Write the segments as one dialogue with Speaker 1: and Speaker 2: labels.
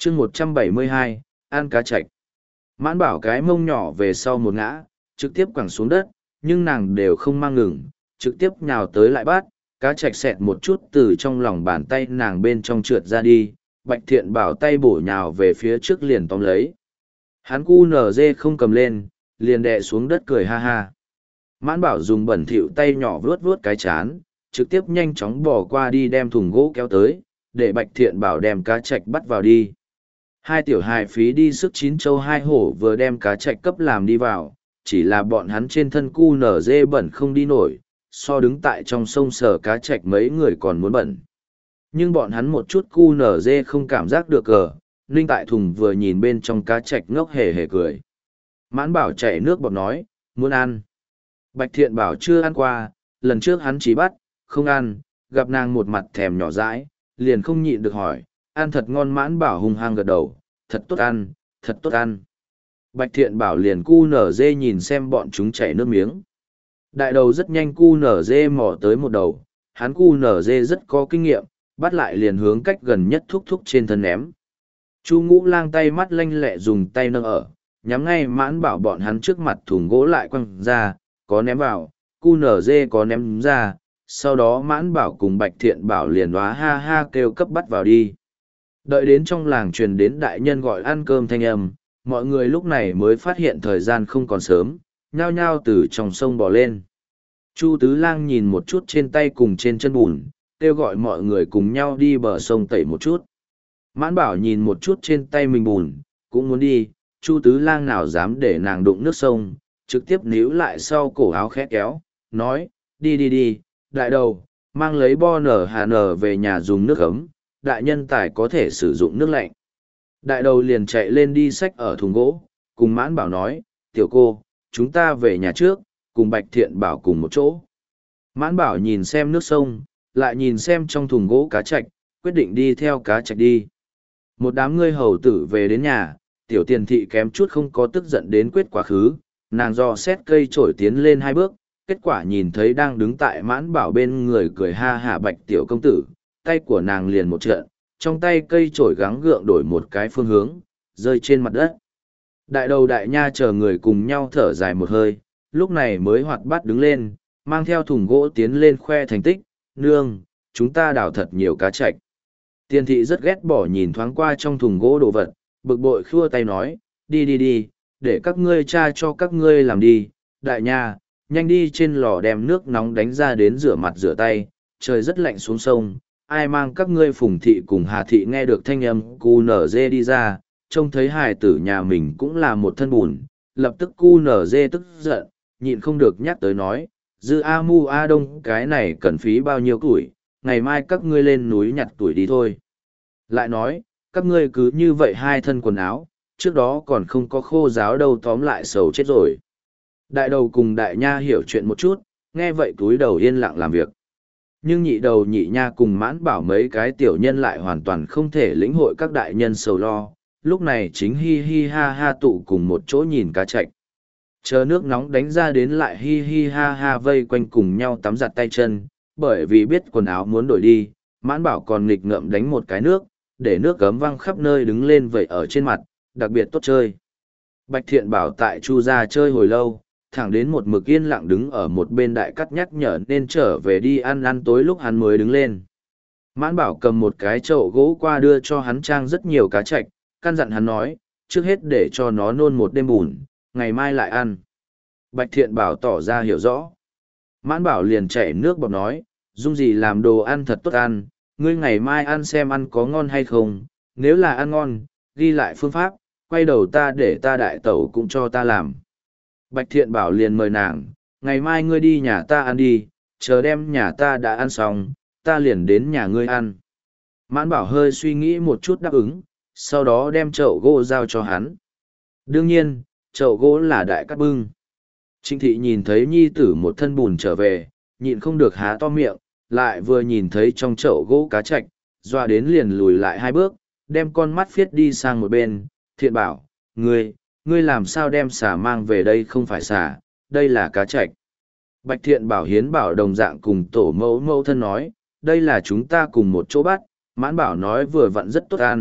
Speaker 1: chương 172, ăn cá chạch. Mãn bảo cái mông nhỏ về sau một ngã, trực tiếp quẳng xuống đất, nhưng nàng đều không mang ngừng, trực tiếp nhào tới lại bắt, cá chạch xẹt một chút từ trong lòng bàn tay nàng bên trong trượt ra đi, Bạch Thiện Bảo tay bổ nhào về phía trước liền tóm lấy. Hắn cu nở dê không cầm lên, liền đè xuống đất cười ha ha. Mãn bảo dùng bẩn thỉu tay nhỏ vuốt vuốt cái chán, trực tiếp nhanh chóng bỏ qua đi đem thùng gỗ kéo tới, để Bạch Thiện Bảo đem cá chạch bắt vào đi. Hai tiểu hài phí đi sức chín châu hai hổ vừa đem cá chạch cấp làm đi vào, chỉ là bọn hắn trên thân cu nở dê bẩn không đi nổi, so đứng tại trong sông sờ cá chạch mấy người còn muốn bẩn. Nhưng bọn hắn một chút cu nở dê không cảm giác được cờ, Ninh tại thùng vừa nhìn bên trong cá chạch ngốc hề hề cười. Mãn bảo chảy nước bọt nói, muốn ăn. Bạch Thiện Bảo chưa ăn qua, lần trước hắn chỉ bắt, không ăn, gặp nàng một mặt thèm nhỏ dãi, liền không nhịn được hỏi, ăn thật ngon. Mãn bảo hung hăng gật đầu, thật tốt ăn, thật tốt ăn. Bạch Thiện Bảo liền cu nở dê nhìn xem bọn chúng chảy nước miếng. Đại đầu rất nhanh cu nở dê mò tới một đầu, hắn cu nở dê rất có kinh nghiệm, bắt lại liền hướng cách gần nhất thúc thúc trên thân ném. Chu Ngũ Lang tay mắt lanh lẹ dùng tay nâng ở, nhắm ngay Mãn bảo bọn hắn trước mặt thùng gỗ lại quăng ra, có ném vào, cu nở dê có ném ra, sau đó Mãn bảo cùng Bạch Thiện Bảo liền hóa ha ha kêu cấp bắt vào đi. Đợi đến trong làng truyền đến đại nhân gọi ăn cơm thanh âm, mọi người lúc này mới phát hiện thời gian không còn sớm, nhao nhao từ trong sông bò lên. Chu Tứ Lang nhìn một chút trên tay cùng trên chân bùn, kêu gọi mọi người cùng nhau đi bờ sông tẩy một chút. Mãn bảo nhìn một chút trên tay mình bùn, cũng muốn đi, Chu Tứ Lang nào dám để nàng đụng nước sông, trực tiếp níu lại sau cổ áo khẽ kéo, nói, đi đi đi, đại đầu, mang lấy bo nở hà nở về nhà dùng nước ấm, đại nhân tài có thể sử dụng nước lạnh. Đại đầu liền chạy lên đi xách ở thùng gỗ, cùng Mãn bảo nói, tiểu cô, chúng ta về nhà trước, cùng Bạch Thiện Bảo cùng một chỗ. Mãn bảo nhìn xem nước sông, lại nhìn xem trong thùng gỗ cá chạch, quyết định đi theo cá chạch đi. Một đám ngươi hầu tử về đến nhà, tiểu tiền thị kém chút không có tức giận đến quyết quá khứ, nàng dò xét cây trổi tiến lên hai bước, kết quả nhìn thấy đang đứng tại Mãn bảo bên người cười ha hả Bạch tiểu công tử, tay của nàng liền một trận, trong tay cây trổi gắng gượng đổi một cái phương hướng, rơi trên mặt đất. Đại đầu đại nha chờ người cùng nhau thở dài một hơi, lúc này mới hoạt bát đứng lên, mang theo thùng gỗ tiến lên khoe thành tích, nương, chúng ta đào thật nhiều cá chạch. Tiền thị rất ghét bỏ nhìn thoáng qua trong thùng gỗ đồ vật, bực bội khua tay nói, đi đi đi, để các ngươi cha cho các ngươi làm đi, đại nha, nhanh đi trên lò đem nước nóng đánh ra đến rửa mặt rửa tay, trời rất lạnh xuống sông, ai mang các ngươi Phùng thị cùng Hà thị nghe được thanh âm cu nở dê đi ra, trông thấy hài tử nhà mình cũng là một thân bùn, lập tức cu nở dê tức giận, nhịn không được nhắc tới nói, dư a mu a đông cái này cần phí bao nhiêu tuổi, ngày mai các ngươi lên núi nhặt tuổi đi thôi. Lại nói, các ngươi cứ như vậy hai thân quần áo, trước đó còn không có khô giáo đâu, tóm lại sầu chết rồi. Đại đầu cùng đại nha hiểu chuyện một chút, nghe vậy túi đầu yên lặng làm việc. Nhưng nhị đầu nhị nha cùng Mãn bảo mấy cái tiểu nhân lại hoàn toàn không thể lĩnh hội các đại nhân sầu lo, lúc này chính hi hi ha ha tụ cùng một chỗ nhìn cá chạch. Chờ nước nóng đánh ra đến lại hi hi ha ha vây quanh cùng nhau tắm giặt tay chân, bởi vì biết quần áo muốn đổi đi, Mãn bảo còn nghịch ngợm đánh một cái nước, để nước cấm văng khắp nơi đứng lên vậy ở trên mặt, đặc biệt tốt chơi. Bạch Thiện Bảo tại Chu gia chơi hồi lâu, thẳng đến một mực yên lặng đứng ở một bên đại cắt nhắc nhở nên trở về đi ăn ăn tối lúc hắn mới đứng lên. Mãn bảo cầm một cái chậu gỗ qua đưa cho hắn trang rất nhiều cá chạch, căn dặn hắn nói, trước hết để cho nó nôn một đêm bùn, ngày mai lại ăn. Bạch Thiện Bảo tỏ ra hiểu rõ. Mãn bảo liền chảy nước bọt nói, dung gì làm đồ ăn thật tốt ăn, ngươi ngày mai ăn xem ăn có ngon hay không, nếu là ăn ngon, ghi lại phương pháp, quay đầu ta để ta đại tẩu cũng cho ta làm. Bạch Thiện Bảo liền mời nàng, ngày mai ngươi đi nhà ta ăn đi, chờ đem nhà ta đã ăn xong, ta liền đến nhà ngươi ăn. Mãn bảo hơi suy nghĩ một chút đáp ứng, sau đó đem chậu gỗ giao cho hắn. Đương nhiên, chậu gỗ là đại cát bưng. Trịnh thị nhìn thấy nhi tử một thân bùn trở về, nhịn không được há to miệng, lại vừa nhìn thấy trong chậu gỗ cá chạch, doa đến liền lùi lại hai bước, đem con mắt phiết đi sang một bên. Thiện Bảo, ngươi làm sao đem xà mang về đây, không phải xà, đây là cá chạch. Bạch Thiện Bảo hiến bảo đồng dạng cùng tổ mẫu mẫu thân nói, đây là chúng ta cùng một chỗ bắt, Mãn bảo nói vừa vặn rất tốt ăn,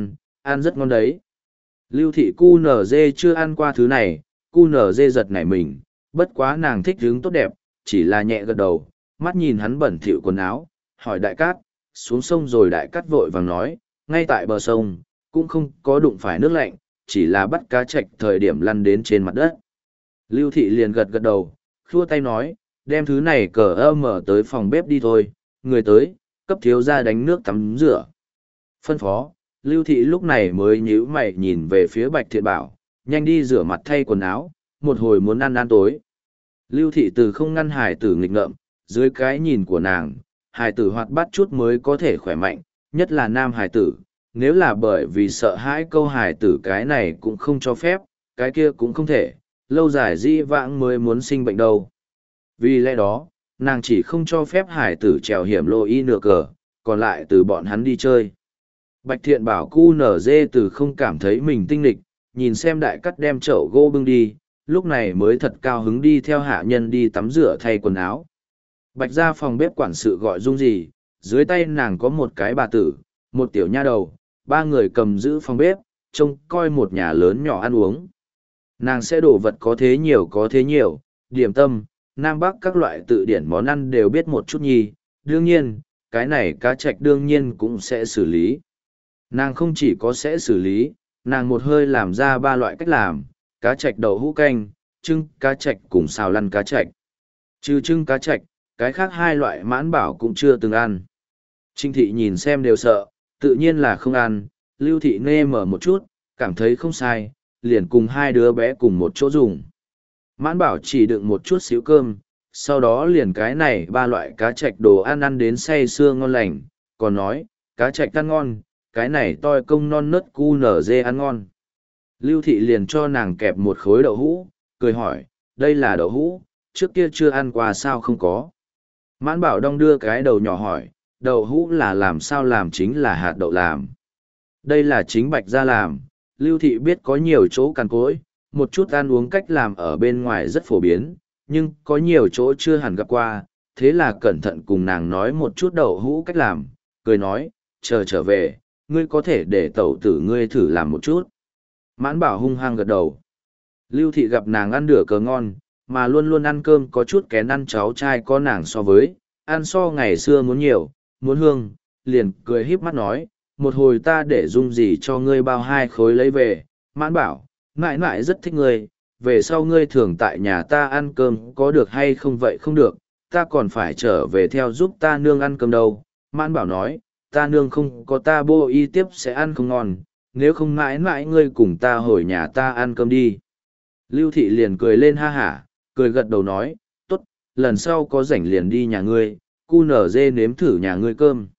Speaker 1: ăn rất ngon đấy. Lưu thị cu nở dê chưa ăn qua thứ này, cu nở dê giật nảy mình, bất quá nàng thích hứng tốt đẹp, chỉ là nhẹ gật đầu, mắt nhìn hắn bẩn thỉu quần áo, hỏi đại cát, xuống sông rồi đại cát vội vàng nói, ngay tại bờ sông, cũng không có đụng phải nước lạnh, chỉ là bắt cá trạch thời điểm lăn đến trên mặt đất. Lưu thị liền gật gật đầu, khua tay nói, đem thứ này mở tới phòng bếp đi thôi, người tới, cấp thiếu ra đánh nước tắm rửa. Phân phó, Lưu thị lúc này mới nhíu mày nhìn về phía Bạch Thiện Bảo, nhanh đi rửa mặt thay quần áo, một hồi muốn ăn tối. Lưu thị từ không ngăn hài tử nghịch ngợm, dưới cái nhìn của nàng, hài tử hoạt bát chút mới có thể khỏe mạnh, nhất là nam hài tử, nếu là bởi vì sợ hãi câu hài tử cái này cũng không cho phép, cái kia cũng không thể, lâu dài dĩ vãng mới muốn sinh bệnh đâu. Vì lẽ đó, nàng chỉ không cho phép hài tử trèo hiểm lô y nửa cờ, còn lại từ bọn hắn đi chơi. Bạch Thiện Bảo cu nở dê từ không cảm thấy mình tinh lịch, nhìn xem đại cắt đem chậu gỗ bưng đi, lúc này mới thật cao hứng đi theo hạ nhân đi tắm rửa thay quần áo. Bạch ra phòng bếp quản sự gọi Dung gì, dưới tay nàng có một cái bà tử, một tiểu nha đầu, ba người cầm giữ phòng bếp, trông coi một nhà lớn nhỏ ăn uống. Nàng sẽ đổ vật có thế nhiều, điểm tâm, Nam Bắc các loại tự điển món ăn đều biết một chút nhi, đương nhiên, cái này cá trạch đương nhiên cũng sẽ xử lý. Nàng không chỉ có sẽ xử lý, nàng một hơi làm ra 3 loại cách làm, cá trạch đậu hũ canh, trưng cá trạch cùng xào lăn cá trạch. Trừ trưng cá trạch, cái khác 2 loại Mãn Bảo cũng chưa từng ăn. Trinh thị nhìn xem đều sợ, tự nhiên là không ăn, Lưu thị nê mở một chút, cảm thấy không sai, liền cùng 2 đứa bé cùng một chỗ dùng. Mãn Bảo chỉ đựng một chút xíu cơm, sau đó liền cái này 3 loại cá trạch đồ ăn đến say sưa ngon lành, còn nói, cá trạch ăn ngon, cái này toi công non nớt cu nở dê ăn ngon. Lưu thị liền cho nàng kẹp một khối đậu hũ, cười hỏi, đây là đậu hũ, trước kia chưa ăn qua sao không có. Mãn Bảo đong đưa cái đầu nhỏ hỏi, đậu hũ là làm sao làm, chính là hạt đậu làm. Đây là chính Bạch gia làm, Lưu thị biết có nhiều chỗ cằn cỗi, một chút ăn uống cách làm ở bên ngoài rất phổ biến, nhưng có nhiều chỗ chưa hẳn gặp qua, thế là cẩn thận cùng nàng nói một chút đậu hũ cách làm, cười nói, chờ trở về, ngươi có thể để tẩu tử ngươi thử làm một chút. Mãn Bảo hung hăng gật đầu. Lưu thị gặp nàng ăn đửa cờ ngon, mà luôn luôn ăn cơm có chút kén ăn cháu trai có nàng so với, ăn so ngày xưa muốn nhiều, muốn hương, liền cười híp mắt nói, một hồi ta để Dung gì cho ngươi bao 2 khối lấy về. Mãn Bảo, mãi mãi rất thích ngươi, về sau ngươi thường tại nhà ta ăn cơm có được hay không vậy không được, ta còn phải trở về theo giúp ta nương ăn cơm đâu. Mãn Bảo nói, ta nương không có ta bô y tiếp sẽ ăn không ngon, nếu không mãi mãi ngươi cùng ta hồi nhà ta ăn cơm đi. Lưu thị liền cười lên ha hả, cười gật đầu nói, tốt, lần sau có rảnh liền đi nhà ngươi, cu nở dê nếm thử nhà ngươi cơm.